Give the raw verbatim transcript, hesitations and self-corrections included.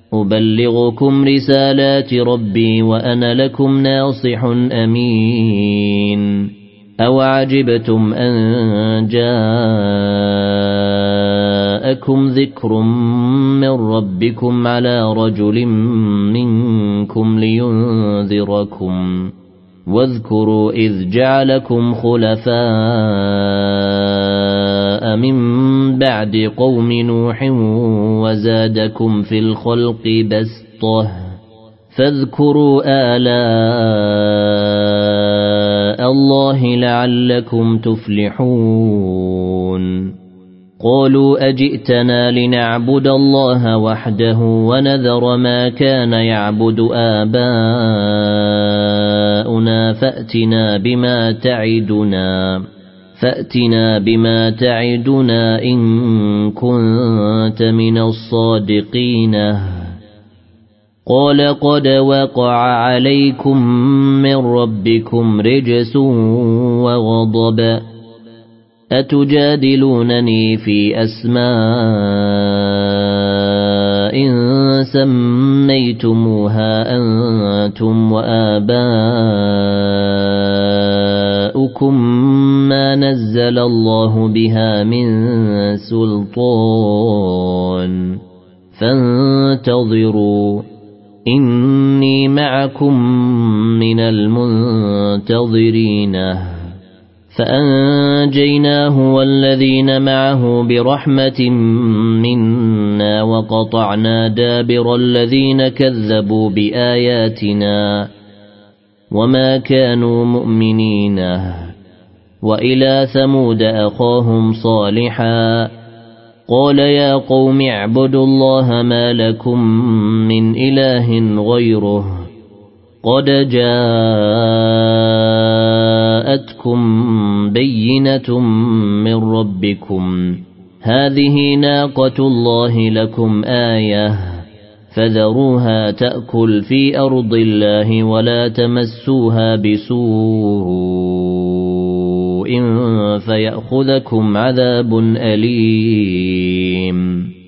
أبلغكم رسالات ربي وأنا لكم ناصح أمين أو عجبتم أن جاءكم ذكر من ربكم على رجل منكم لينذركم واذكروا إذ جعلكم خلفاء من بعد قوم نوح وزادكم في الخلق بسطة فاذكروا آلاء الله لعلكم تفلحون قالوا أجئتنا لنعبد الله وحده ونذر ما كان يعبد آباؤنا فأتنا بما تعدنا فأتنا بما تعدنا إن كنت من الصادقين قال قد وقع عليكم من ربكم رجس وغضب أتجادلونني في أسماء سميتموها أنتم وآباؤكم ما نزل الله بها من سلطان فانتظروا إني معكم من المنتظرين فأنجيناه والذين معه برحمة منا وقطعنا دابر الذين كذبوا بآياتنا وما كانوا مؤمنين وإلى ثمود أخاهم صالحا قال يا قوم اعبدوا الله ما لكم من إله غيره قد جاءتكم بينة من ربكم هذه ناقة الله لكم آية فذروها تأكل في أرض الله ولا تمسوها بسوء فيأخذكم عذاب أليم